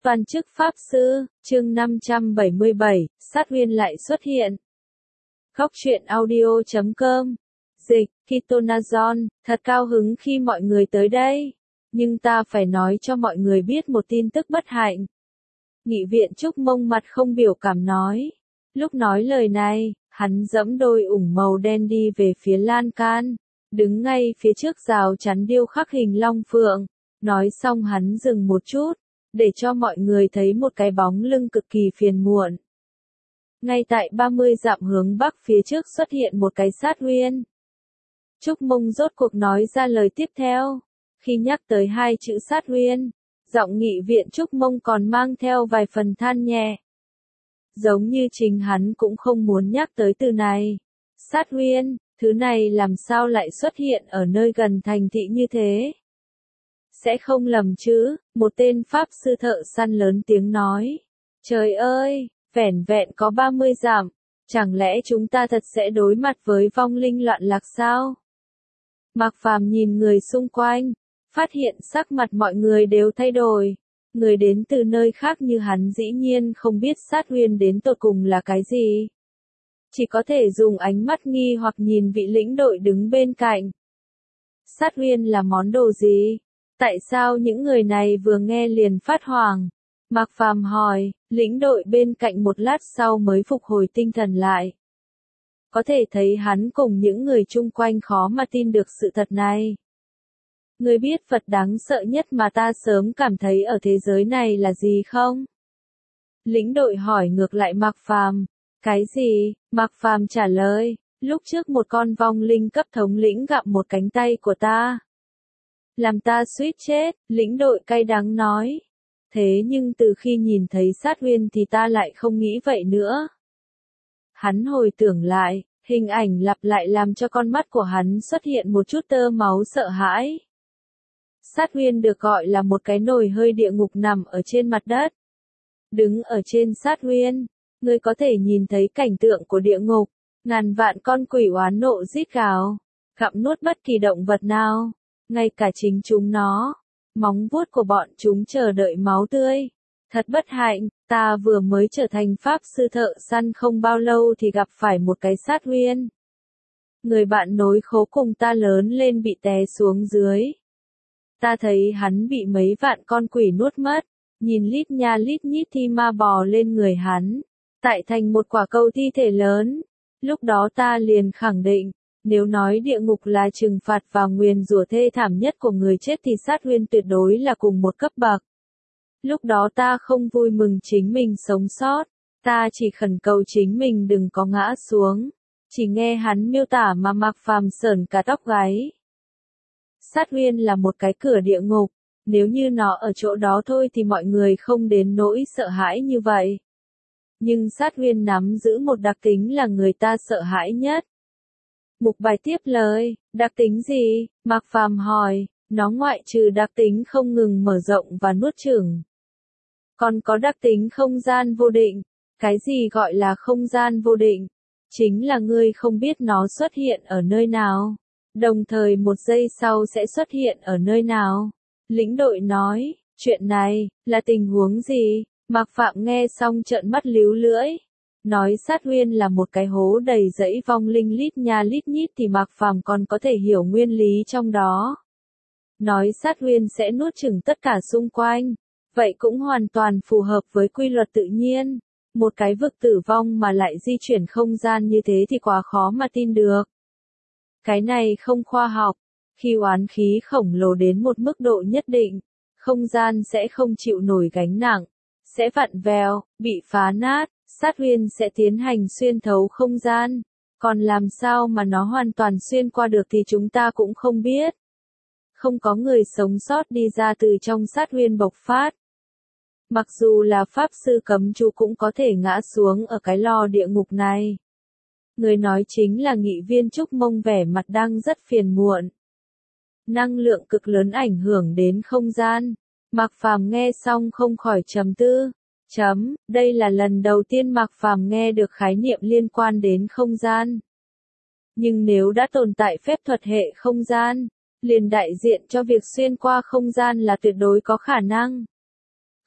Toàn chức Pháp Sư, chương 577, Sát Huyên lại xuất hiện. Góc truyện audio.com. Dịch, Kitonazon, thật cao hứng khi mọi người tới đây. Nhưng ta phải nói cho mọi người biết một tin tức bất hạnh. Nghị viện Trúc Mông mặt không biểu cảm nói. Lúc nói lời này, hắn giẫm đôi ủng màu đen đi về phía lan can, đứng ngay phía trước rào chắn điêu khắc hình long phượng. Nói xong hắn dừng một chút, để cho mọi người thấy một cái bóng lưng cực kỳ phiền muộn. Ngay tại 30 dặm hướng bắc phía trước xuất hiện một cái sát huyên. Trúc Mông rốt cuộc nói ra lời tiếp theo. Khi nhắc tới hai chữ sát huyên, giọng nghị viện Trúc Mông còn mang theo vài phần than nhẹ. Giống như chính hắn cũng không muốn nhắc tới từ này. Sát huyên, thứ này làm sao lại xuất hiện ở nơi gần thành thị như thế? Sẽ không lầm chứ, một tên pháp sư thợ săn lớn tiếng nói. Trời ơi, vẻn vẹn có 30 dặm, chẳng lẽ chúng ta thật sẽ đối mặt với vong linh loạn lạc sao? Mạc Phàm nhìn người xung quanh, phát hiện sắc mặt mọi người đều thay đổi. Người đến từ nơi khác như hắn dĩ nhiên không biết sát huyên đến tột cùng là cái gì. Chỉ có thể dùng ánh mắt nghi hoặc nhìn vị lĩnh đội đứng bên cạnh. Sát huyên là món đồ gì? Tại sao những người này vừa nghe liền phát hoảng? Mạc Phàm hỏi, lĩnh đội bên cạnh một lát sau mới phục hồi tinh thần lại. Có thể thấy hắn cùng những người chung quanh khó mà tin được sự thật này. Ngươi biết vật đáng sợ nhất mà ta sớm cảm thấy ở thế giới này là gì không? Lĩnh đội hỏi ngược lại Mạc Phàm. Cái gì? Mạc Phàm trả lời, lúc trước một con vong linh cấp thống lĩnh gặm một cánh tay của ta. Làm ta suýt chết, lĩnh đội cay đắng nói. Thế nhưng từ khi nhìn thấy sát huyên thì ta lại không nghĩ vậy nữa. Hắn hồi tưởng lại, hình ảnh lặp lại làm cho con mắt của hắn xuất hiện một chút tơ máu sợ hãi. Sát huyên được gọi là một cái nồi hơi địa ngục nằm ở trên mặt đất. Đứng ở trên sát huyên, ngươi có thể nhìn thấy cảnh tượng của địa ngục, ngàn vạn con quỷ oán nộ rít gào, gặm nuốt bất kỳ động vật nào. Ngay cả chính chúng nó, móng vuốt của bọn chúng chờ đợi máu tươi. Thật bất hạnh, ta vừa mới trở thành pháp sư thợ săn không bao lâu thì gặp phải một cái sát huyên. Người bạn nối khố cùng ta lớn lên bị té xuống dưới. Ta thấy hắn bị mấy vạn con quỷ nuốt mất, nhìn lít nha lít nhít thi ma bò lên người hắn, tại thành một quả cầu thi thể lớn. Lúc đó ta liền khẳng định, nếu nói địa ngục là trừng phạt và nguyền rủa thê thảm nhất của người chết thì sát huyên tuyệt đối là cùng một cấp bậc. Lúc đó ta không vui mừng chính mình sống sót, ta chỉ khẩn cầu chính mình đừng có ngã xuống. Chỉ nghe hắn miêu tả mà Mạc Phàm sởn cả tóc gáy. Sát huyên là một cái cửa địa ngục, nếu như nó ở chỗ đó thôi thì mọi người không đến nỗi sợ hãi như vậy. Nhưng sát huyên nắm giữ một đặc tính là người ta sợ hãi nhất. Mục bài tiếp lời, đặc tính gì? Mạc Phàm hỏi, nó ngoại trừ đặc tính không ngừng mở rộng và nuốt chửng. Còn có đặc tính không gian vô định. Cái gì gọi là không gian vô định? Chính là ngươi không biết nó xuất hiện ở nơi nào, đồng thời một giây sau sẽ xuất hiện ở nơi nào. Lĩnh đội nói, chuyện này, là tình huống gì? Mạc Phạm nghe xong trợn mắt líu lưỡi. Nói sát huyên là một cái hố đầy rẫy vong linh lít nha lít nhít thì Mạc Phàm còn có thể hiểu nguyên lý trong đó. Nói sát huyên sẽ nuốt chửng tất cả xung quanh, vậy cũng hoàn toàn phù hợp với quy luật tự nhiên. Một cái vực tử vong mà lại di chuyển không gian như thế thì quá khó mà tin được. Cái này không khoa học. Khi oán khí khổng lồ đến một mức độ nhất định, không gian sẽ không chịu nổi gánh nặng, sẽ vặn vẹo, bị phá nát. Sát huyên sẽ tiến hành xuyên thấu không gian, còn làm sao mà nó hoàn toàn xuyên qua được thì chúng ta cũng không biết. Không có người sống sót đi ra từ trong sát huyên bộc phát. Mặc dù là pháp sư cấm chú cũng có thể ngã xuống ở cái lò địa ngục này. Người nói chính là nghị viên Trúc Mông vẻ mặt đang rất phiền muộn. Năng lượng cực lớn ảnh hưởng đến không gian. Mạc Phàm nghe xong không khỏi trầm tư. Đây là lần đầu tiên Mạc Phàm nghe được khái niệm liên quan đến không gian. Nhưng nếu đã tồn tại phép thuật hệ không gian, liền đại diện cho việc xuyên qua không gian là tuyệt đối có khả năng.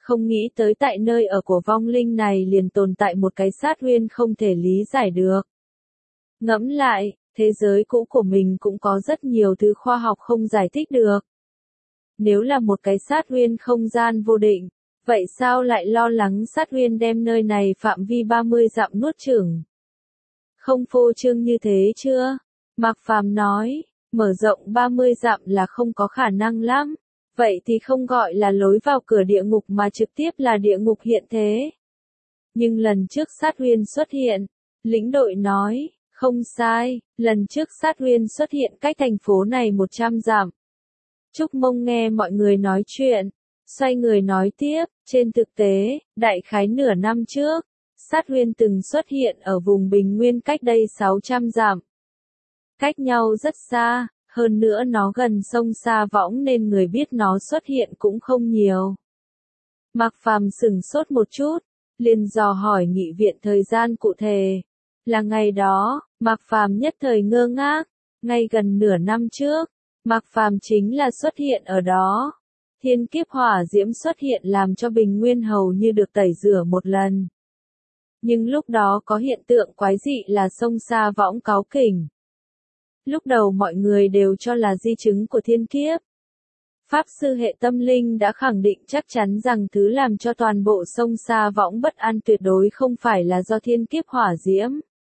Không nghĩ tới tại nơi ở của vong linh này liền tồn tại một cái sát uyên không thể lý giải được. Ngẫm lại, thế giới cũ của mình cũng có rất nhiều thứ khoa học không giải thích được. Nếu là một cái sát uyên không gian vô định, vậy sao lại lo lắng sát uyên đem nơi này phạm vi 30 dặm nuốt chửng? Không phô trương như thế chưa? Mạc Phàm nói, mở rộng 30 dặm là không có khả năng lắm. Vậy thì không gọi là lối vào cửa địa ngục mà trực tiếp là địa ngục hiện thế. Nhưng lần trước sát uyên xuất hiện, lĩnh đội nói, không sai, lần trước sát uyên xuất hiện cách thành phố này 100 dặm. Trúc Mông nghe mọi người nói chuyện, xoay người nói tiếp, trên thực tế, đại khái nửa năm trước, sát uyên từng xuất hiện ở vùng Bình Nguyên cách đây 600 dặm. Cách nhau rất xa, hơn nữa nó gần sông Sa Võng nên người biết nó xuất hiện cũng không nhiều. Mạc Phàm sửng sốt một chút, liền dò hỏi nghị viện thời gian cụ thể. Là ngày đó, Mạc Phàm nhất thời ngơ ngác, ngay gần nửa năm trước, Mạc Phàm chính là xuất hiện ở đó. Thiên kiếp hỏa diễm xuất hiện làm cho Bình Nguyên hầu như được tẩy rửa một lần. Nhưng lúc đó có hiện tượng quái dị là sông Sa Võng cáu kỉnh. Lúc đầu mọi người đều cho là di chứng của thiên kiếp. Pháp sư hệ tâm linh đã khẳng định chắc chắn rằng thứ làm cho toàn bộ sông Sa Võng bất an tuyệt đối không phải là do thiên kiếp hỏa diễm.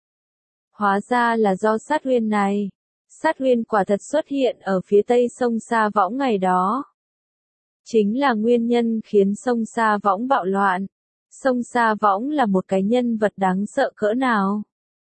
Hóa ra là do sát uyên này. Sát uyên quả thật xuất hiện ở phía tây sông Sa Võng ngày đó. Chính là nguyên nhân khiến sông Sa Võng bạo loạn. Sông Sa Võng là một cái nhân vật đáng sợ cỡ nào.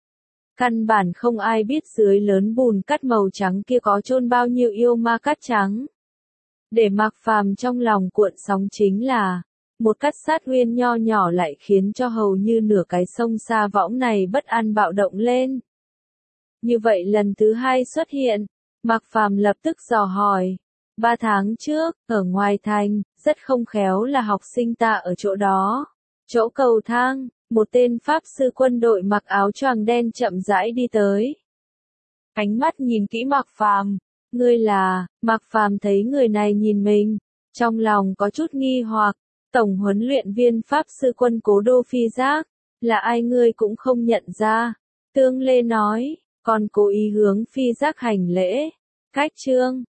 Căn bản không ai biết dưới lớn bùn cát màu trắng kia có chôn bao nhiêu yêu ma cát trắng. Để Mạc Phàm trong lòng cuộn sóng chính là, một cát sát uyên nho nhỏ lại khiến cho hầu như nửa cái sông Sa Võng này bất an bạo động lên. Như vậy lần thứ hai xuất hiện, Mạc Phàm lập tức dò hỏi. 3 tháng trước, ở ngoài thành, rất không khéo là học sinh ta ở chỗ đó. Chỗ cầu thang, một tên pháp sư quân đội mặc áo choàng đen chậm rãi đi tới. Ánh mắt nhìn kỹ Mạc Phàm, ngươi là, Mạc Phàm thấy người này nhìn mình, trong lòng có chút nghi hoặc, tổng huấn luyện viên pháp sư quân Cố Đô Phi Giác, là ai ngươi cũng không nhận ra. Tương Lê nói, còn cố ý hướng Phi Giác hành lễ. Cách chương